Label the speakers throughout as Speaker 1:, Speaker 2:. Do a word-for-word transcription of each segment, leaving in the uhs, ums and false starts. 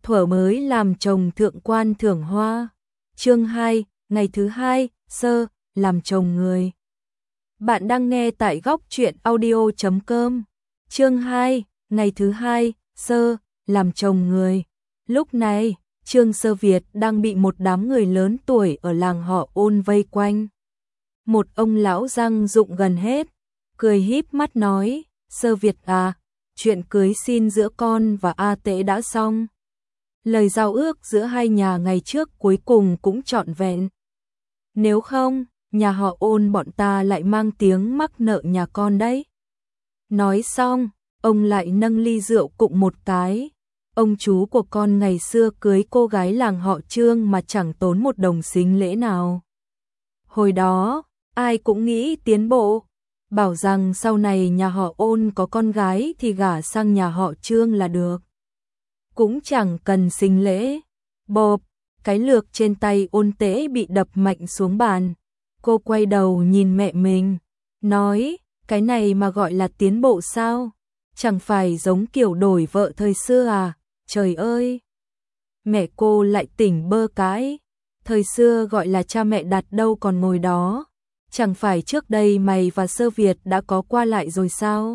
Speaker 1: thuở mới làm chồng thượng quan thưởng hoa. Chương hai, ngày thứ hai, sơ, làm chồng người. Bạn đang nghe tại góc truyện audio chấm com. Chương hai, ngày thứ hai, sơ, làm chồng người. Lúc này, Trương Sơ Việt đang bị một đám người lớn tuổi ở làng họ Ôn vây quanh. Một ông lão răng rụng gần hết, cười híp mắt nói, Sơ Việt à, chuyện cưới xin giữa con và A Tế đã xong. Lời giao ước giữa hai nhà ngày trước cuối cùng cũng trọn vẹn. Nếu không, nhà họ Ôn bọn ta lại mang tiếng mắc nợ nhà con đấy. Nói xong, ông lại nâng ly rượu cụng một cái. Ông chú của con ngày xưa cưới cô gái làng họ Trương mà chẳng tốn một đồng sính lễ nào. Hồi đó, ai cũng nghĩ tiến bộ, bảo rằng sau này nhà họ Ôn có con gái thì gả sang nhà họ Trương là được. Cũng chẳng cần sính lễ. Bộp, cái lược trên tay Ôn Tế bị đập mạnh xuống bàn. Cô quay đầu nhìn mẹ mình, nói, cái này mà gọi là tiến bộ sao? Chẳng phải giống kiểu đổi vợ thời xưa à? Trời ơi! Mẹ cô lại tỉnh bơ cái. Thời xưa gọi là cha mẹ đặt đâu còn ngồi đó. Chẳng phải trước đây mày và Sơ Việt đã có qua lại rồi sao?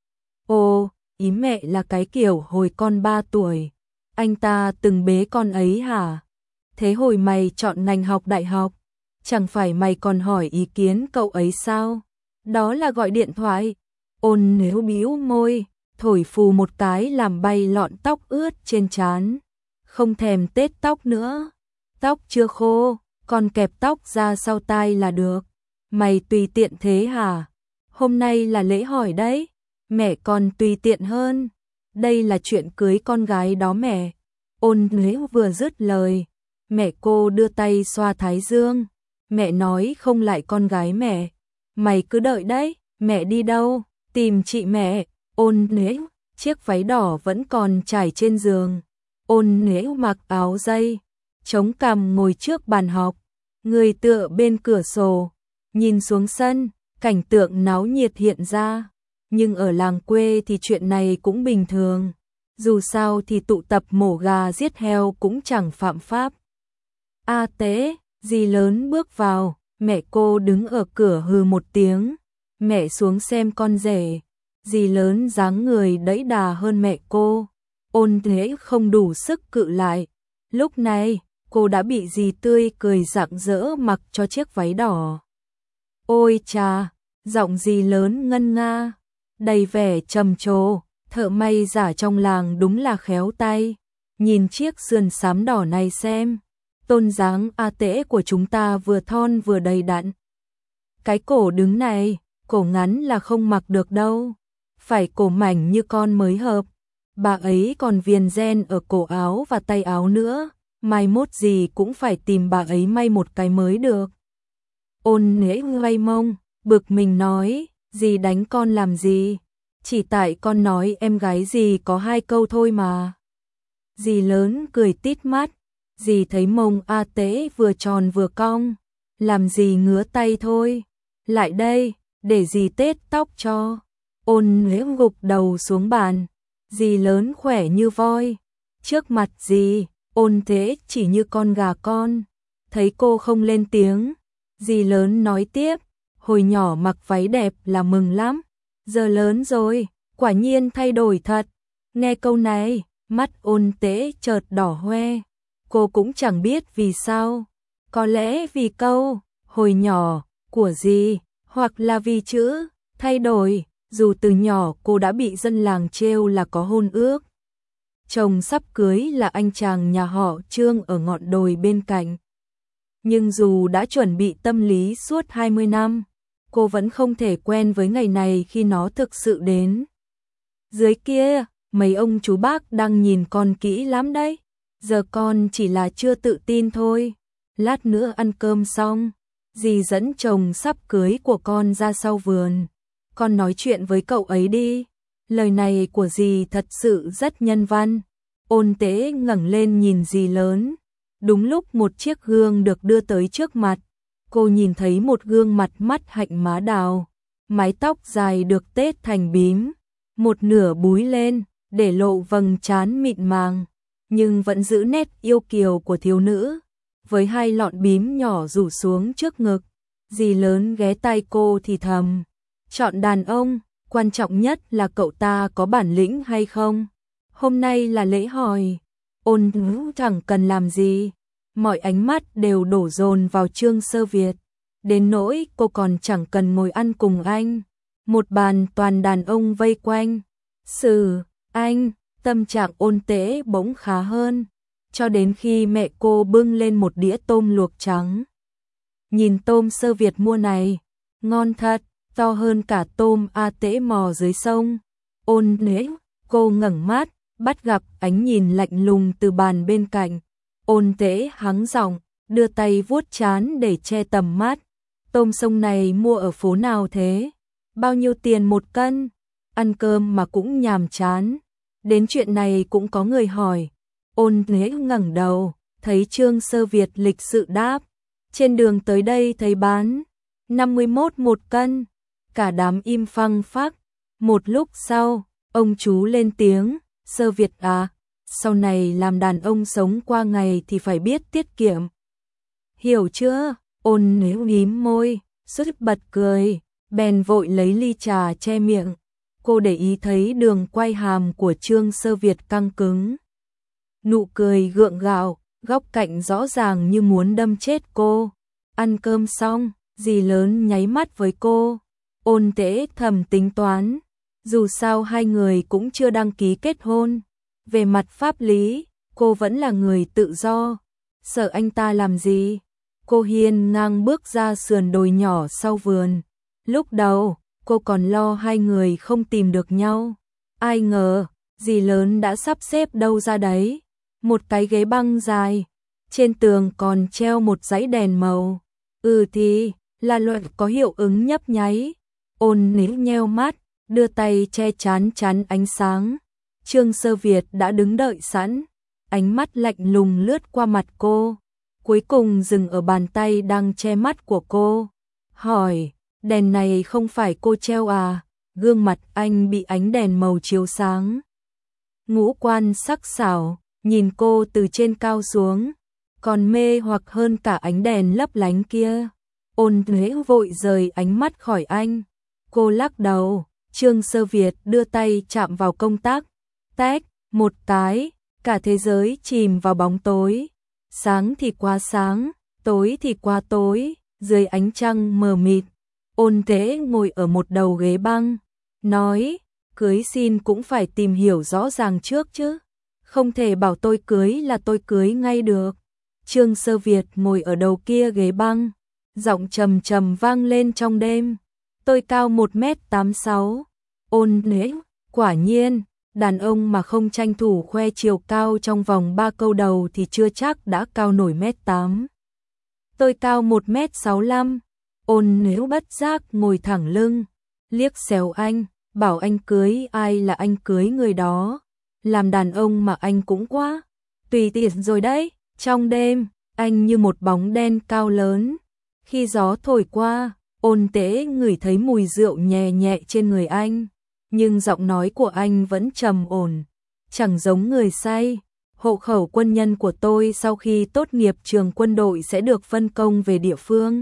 Speaker 1: Ồ, ý mẹ là cái kiểu hồi con ba tuổi. Anh ta từng bế con ấy hả? Thế hồi mày chọn ngành học đại học, chẳng phải mày còn hỏi ý kiến cậu ấy sao? Đó là gọi điện thoại. Ôn nếu bĩu môi, thổi phù một cái làm bay lọn tóc ướt trên trán. Không thèm tết tóc nữa. Tóc chưa khô, còn kẹp tóc ra sau tai là được. Mày tùy tiện thế hả? Hôm nay là lễ hỏi đấy. Mẹ còn tùy tiện hơn. Đây là chuyện cưới con gái đó mẹ. Ôn nếu vừa dứt lời, mẹ cô đưa tay xoa thái dương. Mẹ nói không lại con gái mẹ. Mày cứ đợi đấy. Mẹ đi đâu? Tìm chị mẹ. Ôn nếu, chiếc váy đỏ vẫn còn trải trên giường. Ôn nếu mặc áo dây, chống cằm ngồi trước bàn học, người tựa bên cửa sổ, nhìn xuống sân, cảnh tượng náo nhiệt hiện ra. Nhưng ở làng quê thì chuyện này cũng bình thường. Dù sao thì tụ tập mổ gà giết heo cũng chẳng phạm pháp. A Tế, dì lớn bước vào, mẹ cô đứng ở cửa hừ một tiếng. Mẹ xuống xem con rể. Dì lớn dáng người đẫy đà hơn mẹ cô. Ôn thế không đủ sức cự lại. Lúc này, cô đã bị dì tươi cười rạng rỡ mặc cho chiếc váy đỏ. Ôi chà, giọng dì lớn ngân nga, đầy vẻ trầm trồ, thợ may giả trong làng đúng là khéo tay. Nhìn chiếc sườn xám đỏ này xem, tôn dáng A Tế của chúng ta vừa thon vừa đầy đặn. Cái cổ đứng này, cổ ngắn là không mặc được đâu, phải cổ mảnh như con mới hợp. Bà ấy còn viền ren ở cổ áo và tay áo nữa, mai mốt gì cũng phải tìm bà ấy may một cái mới được. Ôn nễ vay mông, bực mình nói, dì đánh con làm gì? Chỉ tại con nói em gái dì có hai câu thôi mà. Dì lớn cười tít mắt, dì thấy mông A Tế vừa tròn vừa cong, làm dì ngứa tay thôi. Lại đây, để dì tết tóc cho. Ôn nễ gục đầu xuống bàn, dì lớn khỏe như voi. Trước mặt dì, Ôn thế chỉ như con gà con. Thấy cô không lên tiếng, dì lớn nói tiếp, hồi nhỏ mặc váy đẹp là mừng lắm. Giờ lớn rồi, quả nhiên thay đổi thật. Nghe câu này, mắt Ôn tế chợt đỏ hoe. Cô cũng chẳng biết vì sao. Có lẽ vì câu, hồi nhỏ, của dì, hoặc là vì chữ, thay đổi. Dù từ nhỏ cô đã bị dân làng trêu là có hôn ước. Chồng sắp cưới là anh chàng nhà họ Trương ở ngọn đồi bên cạnh. Nhưng dù đã chuẩn bị tâm lý suốt hai mươi năm, cô vẫn không thể quen với ngày này khi nó thực sự đến. Dưới kia, mấy ông chú bác đang nhìn con kỹ lắm đấy. Giờ con chỉ là chưa tự tin thôi. Lát nữa ăn cơm xong, dì dẫn chồng sắp cưới của con ra sau vườn. Con nói chuyện với cậu ấy đi. Lời này của dì thật sự rất nhân văn. Ôn tế ngẩng lên nhìn dì lớn. Đúng lúc một chiếc gương được đưa tới trước mặt. Cô nhìn thấy một gương mặt mắt hạnh má đào. Mái tóc dài được tết thành bím. Một nửa búi lên, để lộ vầng trán mịn màng. nhưng vẫn giữ nét yêu kiều của thiếu nữ, với hai lọn bím nhỏ rủ xuống trước ngực. Dì lớn ghé tai cô thì thầm, chọn đàn ông, quan trọng nhất là cậu ta có bản lĩnh hay không. Hôm nay là lễ hỏi, Ôn Ngữ chẳng cần làm gì, mọi ánh mắt đều đổ dồn vào Trương Sơ Việt, đến nỗi cô còn chẳng cần ngồi ăn cùng anh. Một bàn toàn đàn ông vây quanh. Sử, anh, tâm trạng Ôn Tế bỗng khá hơn, cho đến khi mẹ cô bưng lên một đĩa tôm luộc trắng. Nhìn tôm Sơ Việt mua này, ngon thật, to hơn cả tôm A Tế mò dưới sông. Ôn Nế, cô ngẩng mắt, bắt gặp ánh nhìn lạnh lùng từ bàn bên cạnh. Ôn Tế hắng giọng, đưa tay vuốt trán để che tầm mắt. Tôm sông này mua ở phố nào thế? Bao nhiêu tiền một cân? Ăn cơm mà cũng nhàm chán. Đến chuyện này cũng có người hỏi. Ôn Nế ngẩng đầu, thấy Trương Sơ Việt lịch sự đáp. Trên đường tới đây thấy bán năm mươi mốt một cân. Cả đám im phăng phắc. Một lúc sau, ông chú lên tiếng, Sơ Việt à, sau này làm đàn ông sống qua ngày thì phải biết tiết kiệm. Hiểu chưa? Ôn Nế mím môi, sứt bật cười, bèn vội lấy ly trà che miệng. Cô để ý thấy đường quay hàm của Trương Sơ Việt căng cứng. Nụ cười gượng gạo, góc cạnh rõ ràng như muốn đâm chết cô. Ăn cơm xong, dì lớn nháy mắt với cô. Ôn Tế thầm tính toán, dù sao hai người cũng chưa đăng ký kết hôn. Về mặt pháp lý, cô vẫn là người tự do. Sợ anh ta làm gì? Cô hiên ngang bước ra sườn đồi nhỏ sau vườn. Lúc đầu, cô còn lo hai người không tìm được nhau. Ai ngờ, dì lớn đã sắp xếp đâu ra đấy. Một cái ghế băng dài, trên tường còn treo một dãy đèn màu. Ừ thì, là loại có hiệu ứng nhấp nháy. Ôn Nế nheo mắt, đưa tay che chán chắn ánh sáng. Trương Sơ Việt đã đứng đợi sẵn, ánh mắt lạnh lùng lướt qua mặt cô, cuối cùng dừng ở bàn tay đang che mắt của cô. Hỏi, đèn này không phải cô treo à? Gương mặt anh bị ánh đèn màu chiếu sáng. Ngũ quan sắc sảo, nhìn cô từ trên cao xuống, còn mê hoặc hơn cả ánh đèn lấp lánh kia. Ôn Nế vội rời ánh mắt khỏi anh. Cô lắc đầu, Trương Sơ Việt đưa tay chạm vào công tắc. Tách, một cái, cả thế giới chìm vào bóng tối. Sáng thì quá sáng, tối thì quá tối, dưới ánh trăng mờ mịt. Ôn Tế ngồi ở một đầu ghế băng, nói, cưới xin cũng phải tìm hiểu rõ ràng trước chứ. Không thể bảo tôi cưới là tôi cưới ngay được. Trương Sơ Việt ngồi ở đầu kia ghế băng, giọng trầm trầm vang lên trong đêm. Tôi cao một mét tám sáu. Ôn Nế, quả nhiên, đàn ông mà không tranh thủ khoe chiều cao trong vòng ba câu đầu thì chưa chắc đã cao nổi mét tám. Tôi cao một mét sáu lăm. Ôn Nế bất giác ngồi thẳng lưng, liếc xéo anh, bảo anh cưới ai là anh cưới người đó. Làm đàn ông mà anh cũng quá tùy tiện rồi đấy. Trong đêm, anh như một bóng đen cao lớn. Khi gió thổi qua, Ôn Tế ngửi thấy mùi rượu nhẹ nhẹ trên người anh, nhưng giọng nói của anh vẫn trầm ổn, chẳng giống người say. Hộ khẩu quân nhân của tôi sau khi tốt nghiệp trường quân đội sẽ được phân công về địa phương,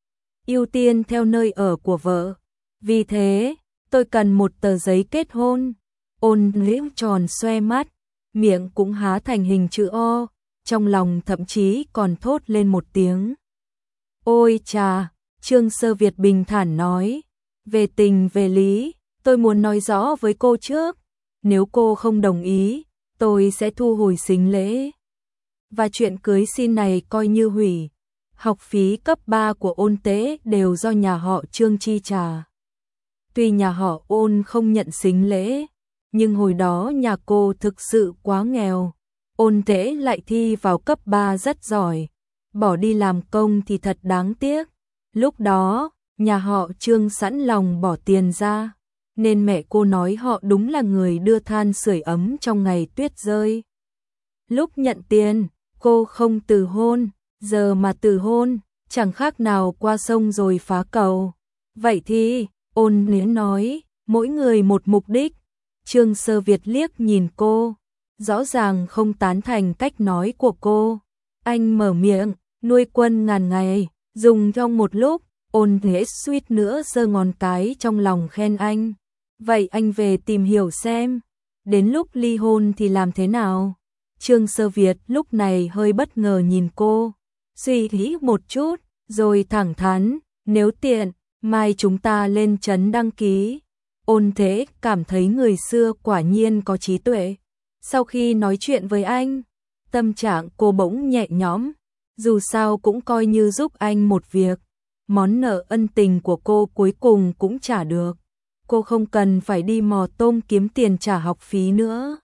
Speaker 1: ưu tiên theo nơi ở của vợ. Vì thế, tôi cần một tờ giấy kết hôn. Ôn Nế tròn xoe mắt, miệng cũng há thành hình chữ O, trong lòng thậm chí còn thốt lên một tiếng. Ôi chà! Trương Sơ Việt bình thản nói, về tình về lý, tôi muốn nói rõ với cô trước. Nếu cô không đồng ý, tôi sẽ thu hồi sính lễ. Và chuyện cưới xin này coi như hủy. Học phí cấp ba của Ôn Tế đều do nhà họ Trương chi trả. Tuy nhà họ Ôn không nhận sính lễ, nhưng hồi đó nhà cô thực sự quá nghèo. Ôn Tế lại thi vào cấp ba rất giỏi, bỏ đi làm công thì thật đáng tiếc. Lúc đó, nhà họ Trương sẵn lòng bỏ tiền ra, nên mẹ cô nói họ đúng là người đưa than sưởi ấm trong ngày tuyết rơi. Lúc nhận tiền, cô không từ hôn, giờ mà từ hôn, chẳng khác nào qua sông rồi phá cầu. Vậy thì, Ôn Nế nói, mỗi người một mục đích. Trương Sơ Việt liếc nhìn cô, rõ ràng không tán thành cách nói của cô. Anh mở miệng, nuôi quân ngàn ngày, dùng trong một lúc, Ôn Thế suýt nữa giơ ngón cái trong lòng khen anh. Vậy anh về tìm hiểu xem, đến lúc ly hôn thì làm thế nào? Trương Sơ Việt lúc này hơi bất ngờ nhìn cô, suy nghĩ một chút, rồi thẳng thắn, nếu tiện, mai chúng ta lên trấn đăng ký. Ôn Thế cảm thấy người xưa quả nhiên có trí tuệ. Sau khi nói chuyện với anh, tâm trạng cô bỗng nhẹ nhõm, dù sao cũng coi như giúp anh một việc. Món nợ ân tình của cô cuối cùng cũng trả được. Cô không cần phải đi mò tôm kiếm tiền trả học phí nữa.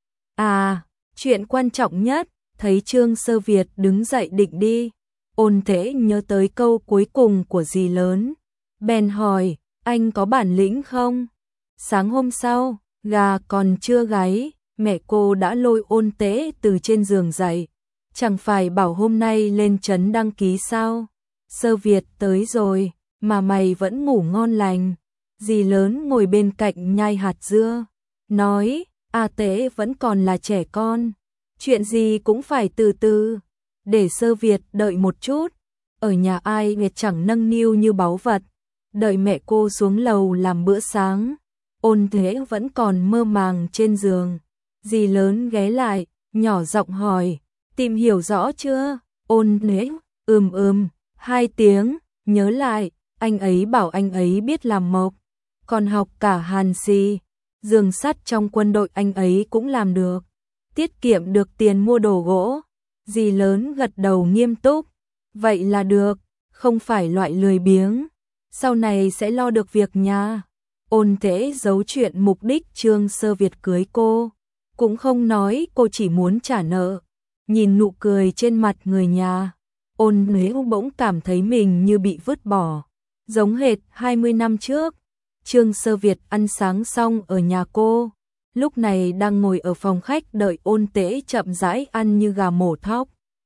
Speaker 1: À, chuyện quan trọng nhất, thấy Trương Sơ Việt đứng dậy định đi. Ôn Thế nhớ tới câu cuối cùng của dì lớn. Bèn hỏi, anh có bản lĩnh không? Sáng hôm sau, gà còn chưa gáy, mẹ cô đã lôi Ôn Thế từ trên giường dậy. Chẳng phải bảo hôm nay lên trấn đăng ký sao? Sơ Việt tới rồi, mà mày vẫn ngủ ngon lành. Dì lớn ngồi bên cạnh nhai hạt dưa, nói, A Tế vẫn còn là trẻ con, chuyện gì cũng phải từ từ, để Sơ Việt đợi một chút. Ở nhà ai Việt chẳng nâng niu như báu vật, đợi mẹ cô xuống lầu làm bữa sáng. Ôn Thế vẫn còn mơ màng trên giường. Dì lớn ghé lại, nhỏ giọng hỏi, tìm hiểu rõ chưa? Ôn Thế, ừm ừm, hai tiếng, nhớ lại, anh ấy bảo anh ấy biết làm mộc, còn học cả hàn xì, giường sắt trong quân đội anh ấy cũng làm được, tiết kiệm được tiền mua đồ gỗ. Dì lớn gật đầu nghiêm túc, vậy là được, không phải loại lười biếng, sau này sẽ lo được việc nhà. Ôn Thế giấu chuyện mục đích Trương Sơ Việt cưới cô, cũng không nói cô chỉ muốn trả nợ. Nhìn nụ cười trên mặt người nhà, Ôn Thế bỗng cảm thấy mình như bị vứt bỏ, giống hệt hai mươi năm trước. Trương Sơ Việt ăn sáng xong ở nhà cô, lúc này đang ngồi ở phòng khách đợi Ôn Thế chậm rãi ăn như gà mổ thóc.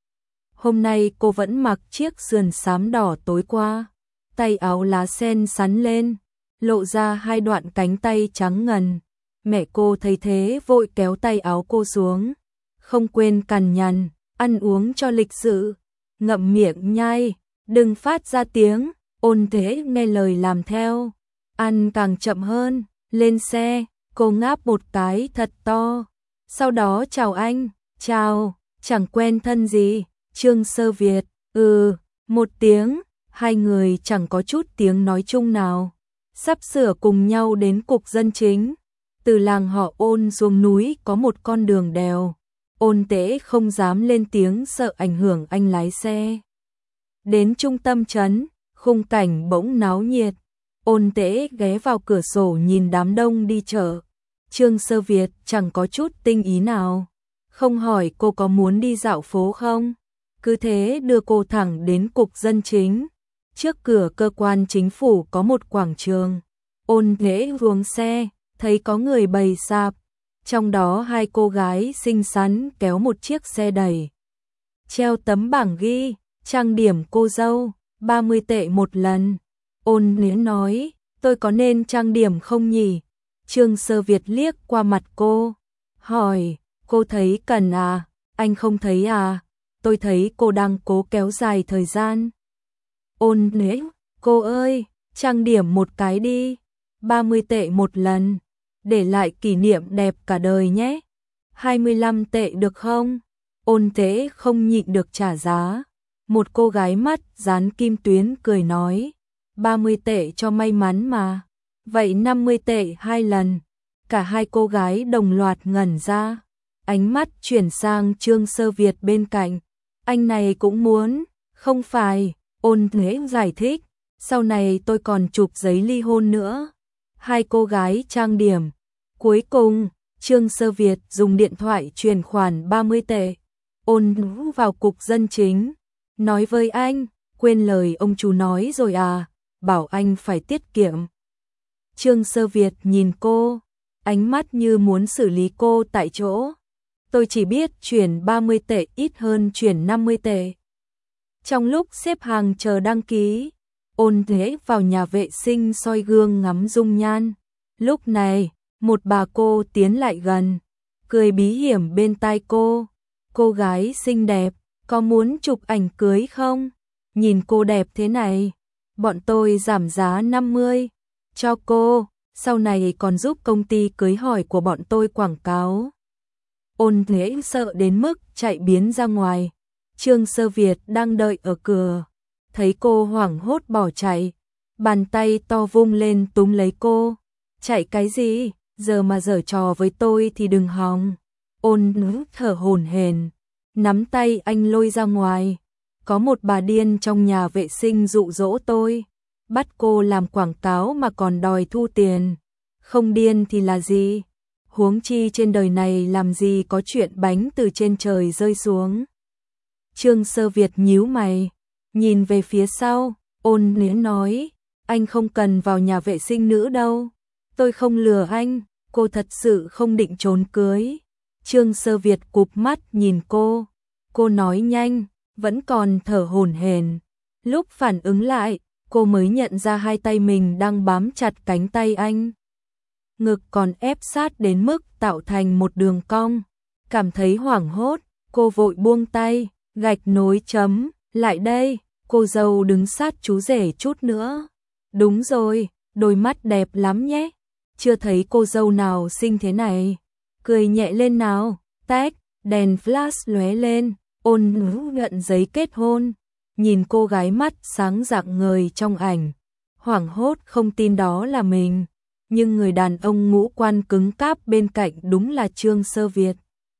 Speaker 1: Hôm nay cô vẫn mặc chiếc sườn xám đỏ tối qua, tay áo lá sen sắn lên, lộ ra hai đoạn cánh tay trắng ngần. Mẹ cô thấy thế vội kéo tay áo cô xuống, không quên cằn nhằn, ăn uống cho lịch sự, ngậm miệng nhai, đừng phát ra tiếng. Ôn Thế nghe lời làm theo, ăn càng chậm hơn. Lên xe, cô ngáp một cái thật to, sau đó chào anh, chào, chẳng quen thân gì. Trương Sơ Việt, ừ, một tiếng, hai người chẳng có chút tiếng nói chung nào. Sắp sửa cùng nhau đến cục dân chính. Từ làng họ Ôn xuống núi có một con đường đèo. Ôn Tế không dám lên tiếng sợ ảnh hưởng anh lái xe. Đến trung tâm trấn, khung cảnh bỗng náo nhiệt. Ôn Tế ghé vào cửa sổ nhìn đám đông đi chợ. Trương Sơ Việt chẳng có chút tinh ý nào, không hỏi cô có muốn đi dạo phố không, cứ thế đưa cô thẳng đến cục dân chính. Trước cửa cơ quan chính phủ có một quảng trường. Ôn Thế xuống xe, thấy có người bày sạp, trong đó hai cô gái xinh xắn kéo một chiếc xe đẩy. Treo tấm bảng ghi, trang điểm cô dâu, ba mươi tệ một lần. Ôn Thế nói, tôi có nên trang điểm không nhỉ? Trương Sơ Việt liếc qua mặt cô, hỏi, cô thấy cần à? Anh không thấy à? Tôi thấy cô đang cố kéo dài thời gian. Ôn Thế, cô ơi, trang điểm một cái đi, ba mươi tệ một lần, để lại kỷ niệm đẹp cả đời nhé. hai mươi lăm tệ được không? Ôn Thế không nhịn được trả giá. Một cô gái mắt dán kim tuyến cười nói, ba mươi tệ cho may mắn mà. Vậy năm mươi tệ hai lần. Cả hai cô gái đồng loạt ngẩn ra, ánh mắt chuyển sang Trương Sơ Việt bên cạnh. Anh này cũng muốn, không phải? Ôn Thế giải thích, sau này tôi còn chụp giấy ly hôn nữa. Hai cô gái trang điểm. Cuối cùng, Trương Sơ Việt dùng điện thoại chuyển khoản ba mươi tệ. Ôn Thế vào cục dân chính, nói với anh, quên lời ông chú nói rồi à, bảo anh phải tiết kiệm. Trương Sơ Việt nhìn cô, ánh mắt như muốn xử lý cô tại chỗ. Tôi chỉ biết chuyển ba mươi tệ ít hơn chuyển năm mươi tệ. Trong lúc xếp hàng chờ đăng ký, Ôn Thế vào nhà vệ sinh soi gương ngắm dung nhan. Lúc này, một bà cô tiến lại gần, cười bí hiểm bên tai cô. Cô gái xinh đẹp, có muốn chụp ảnh cưới không? Nhìn cô đẹp thế này, bọn tôi giảm giá năm mươi cho cô, sau này còn giúp công ty cưới hỏi của bọn tôi quảng cáo. Ôn Thế sợ đến mức chạy biến ra ngoài. Trương Sơ Việt đang đợi ở cửa, thấy cô hoảng hốt bỏ chạy, bàn tay to vung lên túm lấy cô. Chạy cái gì, giờ mà giở trò với tôi thì đừng hòng. Ôn Nữ thở hổn hển, nắm tay anh lôi ra ngoài. Có một bà điên trong nhà vệ sinh dụ dỗ tôi, bắt cô làm quảng cáo mà còn đòi thu tiền. Không điên thì là gì? Huống chi trên đời này làm gì có chuyện bánh từ trên trời rơi xuống. Trương Sơ Việt nhíu mày, nhìn về phía sau. Ôn Nến nói, anh không cần vào nhà vệ sinh nữa đâu. Tôi không lừa anh, cô thật sự không định trốn cưới. Trương Sơ Việt cụp mắt nhìn cô. Cô nói nhanh, vẫn còn thở hổn hển. Lúc phản ứng lại, cô mới nhận ra hai tay mình đang bám chặt cánh tay anh. Ngực còn ép sát đến mức tạo thành một đường cong. Cảm thấy hoảng hốt, cô vội buông tay, gạch nối chấm. Lại đây, cô dâu đứng sát chú rể chút nữa. Đúng rồi, đôi mắt đẹp lắm nhé. Chưa thấy cô dâu nào xinh thế này. Cười nhẹ lên nào. Tách, đèn flash lóe lên. Ôn Nữ nhận giấy kết hôn. Nhìn cô gái mắt sáng rạng ngời trong ảnh, hoảng hốt không tin đó là mình. Nhưng người đàn ông ngũ quan cứng cáp bên cạnh đúng là Trương Sơ Việt.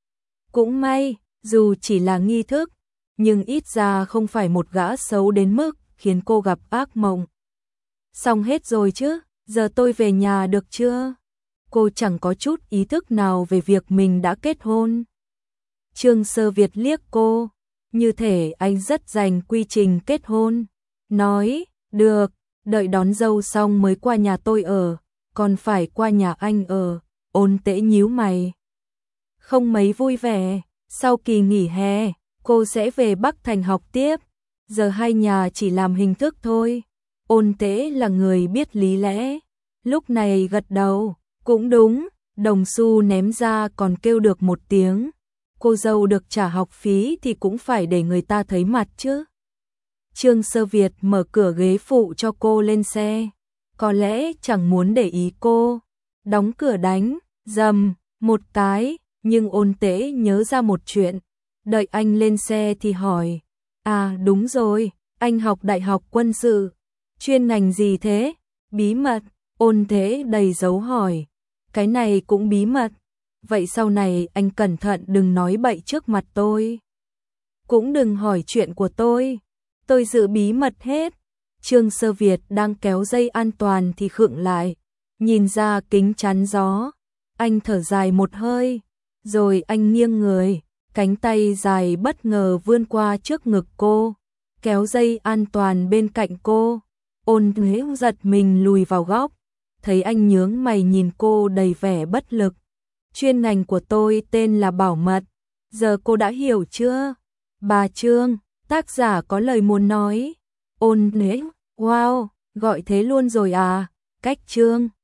Speaker 1: Cũng may, dù chỉ là nghi thức, nhưng ít ra không phải một gã xấu đến mức khiến cô gặp ác mộng. Xong hết rồi chứ, giờ tôi về nhà được chưa? Cô chẳng có chút ý thức nào về việc mình đã kết hôn. Trương Sơ Việt liếc cô, như thể anh rất dành quy trình kết hôn. Nói, được, đợi đón dâu xong mới qua nhà tôi ở, còn phải qua nhà anh ở. Ôn Tễ nhíu mày, không mấy vui vẻ. Sau kỳ nghỉ hè, cô sẽ về Bắc Thành học tiếp. Giờ hai nhà chỉ làm hình thức thôi. Ôn Tễ là người biết lý lẽ, lúc này gật đầu. Cũng đúng, đồng xu ném ra còn kêu được một tiếng. Cô dâu được trả học phí thì cũng phải để người ta thấy mặt chứ. Trương Sơ Việt mở cửa ghế phụ cho cô lên xe. Có lẽ chẳng muốn để ý cô. Đóng cửa đánh, dầm, một cái. Nhưng Ôn Tễ nhớ ra một chuyện. Đợi anh lên xe thì hỏi. À đúng rồi, anh học đại học quân sự. Chuyên ngành gì thế? Bí mật. Ôn Tễ đầy dấu hỏi. Cái này cũng bí mật. Vậy sau này anh cẩn thận đừng nói bậy trước mặt tôi. Cũng đừng hỏi chuyện của tôi. Tôi giữ bí mật hết. Trương Sơ Việt đang kéo dây an toàn thì khựng lại. Nhìn ra kính chắn gió. Anh thở dài một hơi. Rồi anh nghiêng người. Cánh tay dài bất ngờ vươn qua trước ngực cô. Kéo dây an toàn bên cạnh cô. Ôn Thế giật mình lùi vào góc. Thấy anh nhướng mày nhìn cô đầy vẻ bất lực. Chuyên ngành của tôi tên là bảo mật. Giờ cô đã hiểu chưa? Bà Trương, tác giả có lời muốn nói. Ôn Thế, wow, gọi thế luôn rồi à? Cách Trương.